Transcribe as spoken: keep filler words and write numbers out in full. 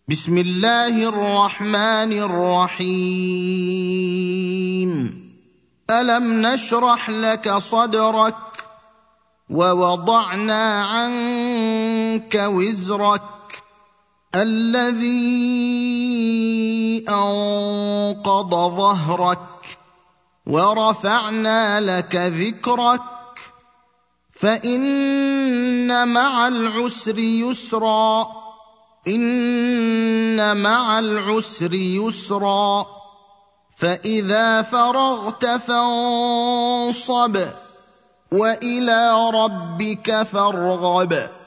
بسم الله الرحمن الرحيم. ألم نشرح لك صدرك ووضعنا عنك وزرك الذي أنقض ظهرك ورفعنا لك ذكرك فإن مع العسر يسرا إن مع العسر يسرا فإذا فرغت فانصب وإلى ربك فارغب.